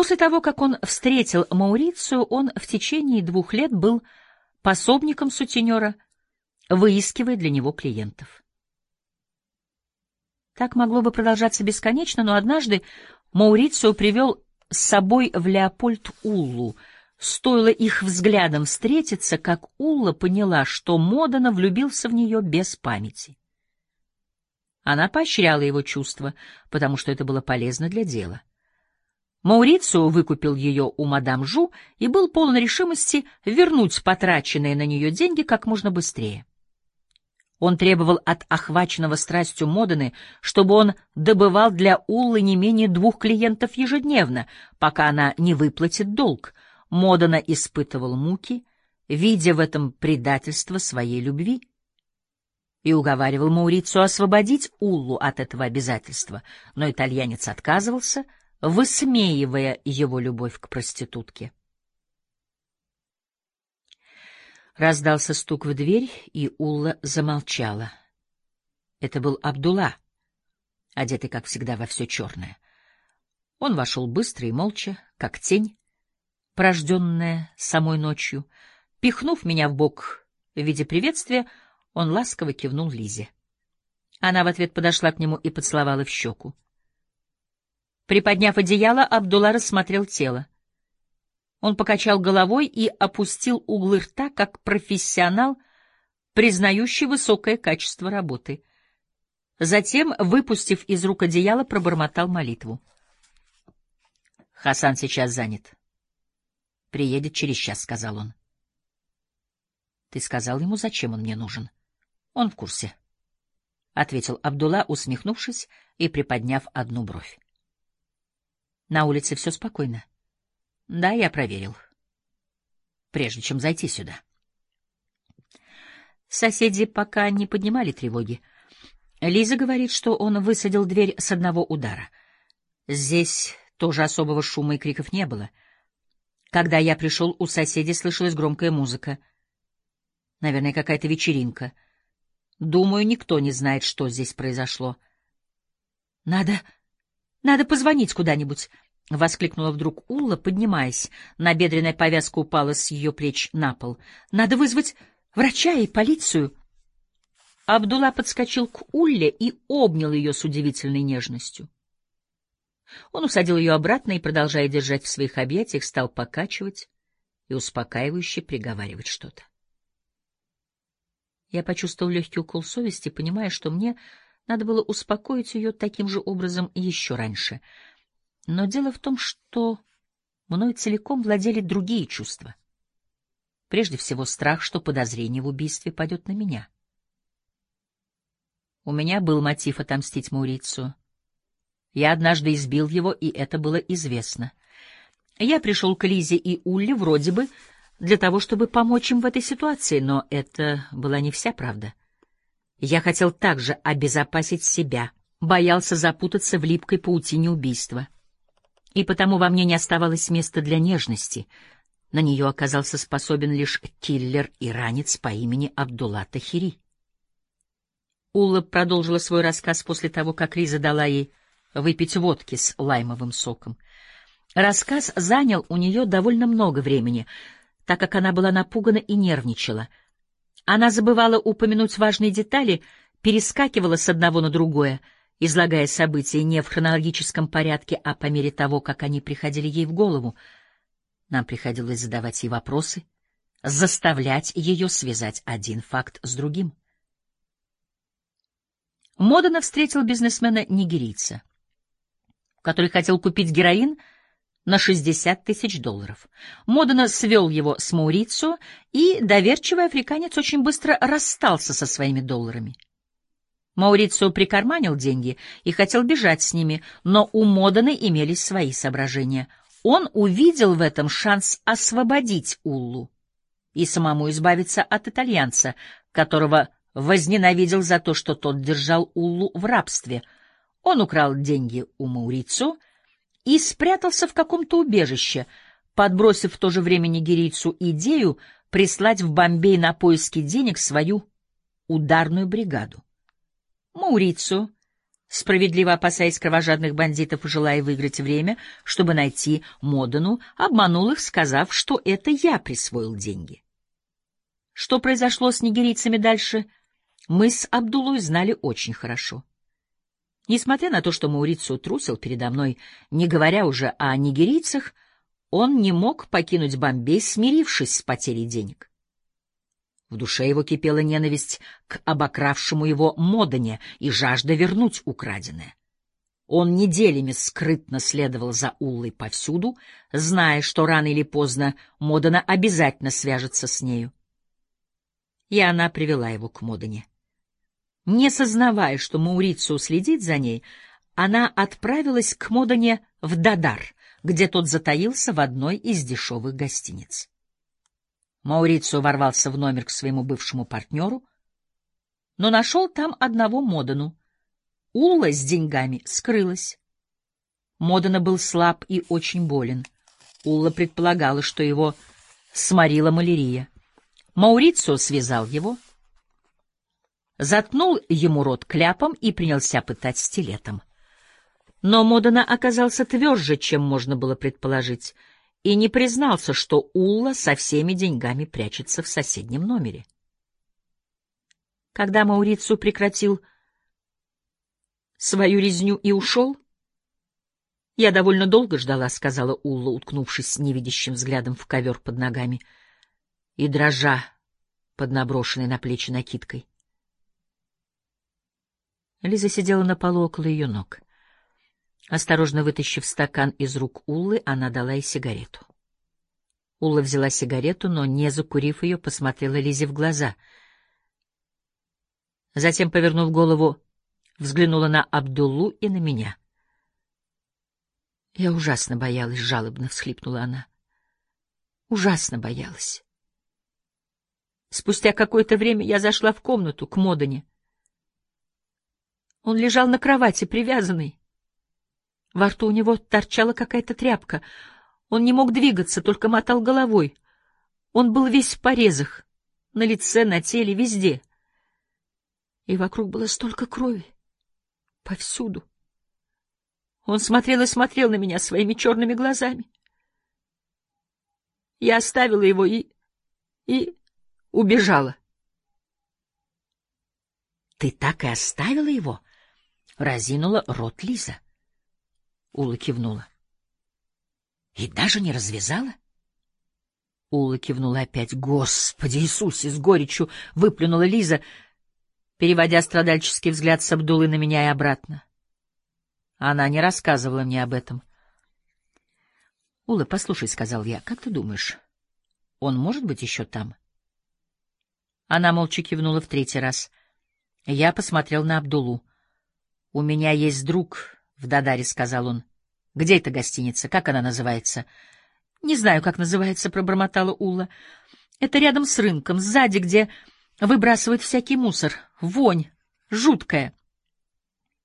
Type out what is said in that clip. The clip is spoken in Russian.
После того, как он встретил Маурицию, он в течение 2 лет был пособником сутенера, выискивая для него клиентов. Так могло бы продолжаться бесконечно, но однажды Маурицио привел с собой в Леопольд Уллу. Стоило их взглядом встретиться, как Улла поняла, что Модена влюбился в нее без памяти. Она поощряла его чувства, потому что это было полезно для дела. Маурицио выкупил ее у мадам Жу и был полон решимости вернуть потраченные на нее деньги как можно быстрее. Он требовал от охваченного страстью Модены, чтобы он добывал для Уллы не менее 2 клиентов ежедневно, пока она не выплатит долг. Модена испытывал муки, видя в этом предательство своей любви, и уговаривал Маурицио освободить Уллу от этого обязательства, но итальянец отказывался, высмеивая его любовь к проститутке. Раздался стук в дверь, и Улла замолчала. Это был Абдулла, одетый, как всегда, во все черное. Он вошел быстро и молча, как тень, порожденная самой ночью. Пихнув меня в бок в виде приветствия, он ласково кивнул Лизе. Она в ответ подошла к нему и поцеловала в щеку. Приподняв одеяло, Абдулла рассмотрел тело. Он покачал головой и опустил углы рта, как профессионал, признающий высокое качество работы. Затем, выпустив из рук одеяло, пробормотал молитву. «Хасан сейчас занят. Приедет через час», — сказал он. «Ты сказал ему, зачем он мне нужен?» «Он в курсе», — ответил Абдулла, усмехнувшись и приподняв одну бровь. «На улице все спокойно?» «Да, я проверил. Прежде чем зайти сюда». Соседи пока не поднимали тревоги. Лиза говорит, что он высадил дверь с одного удара. Здесь тоже особого шума и криков не было. Когда я пришел, у соседей слышалась громкая музыка. Наверное, какая-то вечеринка. Думаю, никто не знает, что здесь произошло. Надо позвонить куда-нибудь, — воскликнула вдруг Улла, поднимаясь. Набедренная повязка упала с ее плеч на пол. Надо вызвать врача и полицию. Абдулла подскочил к Улле и обнял ее с удивительной нежностью. Он усадил ее обратно и, продолжая держать в своих объятиях, стал покачивать и успокаивающе приговаривать что-то. Я почувствовал легкий укол совести, понимая, что мне надо было успокоить ее таким же образом еще раньше. Но дело в том, что мной целиком владели другие чувства. Прежде всего, страх, что подозрение в убийстве падет на меня. У меня был мотив отомстить Маурицию. Я однажды избил его, и это было известно. Я пришел к Лизе и Улле вроде бы для того, чтобы помочь им в этой ситуации, но это была не вся правда. Я хотел также обезопасить себя, боялся запутаться в липкой паутине убийства. И потому во мне не оставалось места для нежности. На нее оказался способен лишь киллер-иранец по имени Абдулла Тахири. Улла продолжила свой рассказ после того, как Лиза дала ей выпить водки с лаймовым соком. Рассказ занял у нее довольно много времени, так как она была напугана и нервничала. Она забывала упомянуть важные детали, перескакивала с одного на другое, излагая события не в хронологическом порядке, а по мере того, как они приходили ей в голову. Нам приходилось задавать ей вопросы, заставлять ее связать один факт с другим. Модена встретил бизнесмена-нигерийца, который хотел купить героин на $60 000. Модена свел его с Маурицио, и доверчивый африканец очень быстро расстался со своими долларами. Маурицио прикарманил деньги и хотел бежать с ними, но у Модены имелись свои соображения. Он увидел в этом шанс освободить Уллу и самому избавиться от итальянца, которого возненавидел за то, что тот держал Уллу в рабстве. Он украл деньги у Маурицио и спрятался в каком-то убежище, подбросив в то же время нигерийцу идею прислать в Бомбей на поиски денег свою ударную бригаду. Маурицио Справедливо опасаясь кровожадных бандитов и желая выиграть время, чтобы найти Модану, обманул их, сказав, что это я присвоил деньги. Что произошло с нигерийцами дальше, мы с Абдуллой знали очень хорошо. Несмотря на то, что Маурицио трусил передо мной, не говоря уже о нигерийцах, он не мог покинуть Бомбей, смирившись с потерей денег. В душе его кипела ненависть к обокравшему его Модане и жажда вернуть украденное. Он неделями скрытно следовал за Уллой повсюду, зная, что рано или поздно Модана обязательно свяжется с нею. И она привела его к Модане. Не сознавая, что Маурицио следит за ней, она отправилась к Модане в Дадар, где тот затаился в одной из дешевых гостиниц. Маурицио ворвался в номер к своему бывшему партнеру, но нашел там одного Модану. Улла с деньгами скрылась. Модана был слаб и очень болен. Улла предполагала, что его сморила малярия. Маурицио связал его, заткнул ему рот кляпом и принялся пытать стилетом. Но Модана оказался тверже, чем можно было предположить, и не признался, что Улла со всеми деньгами прячется в соседнем номере. Когда Маурицио прекратил свою резню и ушел, «Я довольно долго ждала», — сказала Улла, уткнувшись невидящим взглядом в ковер под ногами и дрожа под наброшенной на плечи накидкой. Лиза сидела на полу около ее ног. Осторожно вытащив стакан из рук Уллы, она дала ей сигарету. Улла взяла сигарету, но, не закурив ее, посмотрела Лизе в глаза. Затем, повернув голову, взглянула на Абдуллу и на меня. «Я ужасно боялась», — жалобно всхлипнула она. «Ужасно боялась». Спустя какое-то время я зашла в комнату к Модане. Он лежал на кровати, привязанный. Во рту у него торчала какая-то тряпка. Он не мог двигаться, только мотал головой. Он был весь в порезах, на лице, на теле, везде. И вокруг было столько крови. Повсюду. Он смотрел и смотрел на меня своими черными глазами. Я оставила его и убежала. — Ты так и оставила его? — разинула рот Лиза. Улла кивнула. — И даже не развязала? Улла кивнула опять. — Господи Иисусе! — с горечью выплюнула Лиза, переводя страдальческий взгляд с Абдуллы на меня и обратно. Она не рассказывала мне об этом. — Улла, послушай, — сказал я, — как ты думаешь, он может быть еще там? Она молча кивнула в третий раз. Я посмотрел на Абдуллу. — У меня есть друг в Дадаре, — сказал он. — Где эта гостиница? Как она называется? — Не знаю, как называется, — пробормотала Улла. — Это рядом с рынком, сзади, где выбрасывают всякий мусор. Вонь жуткая.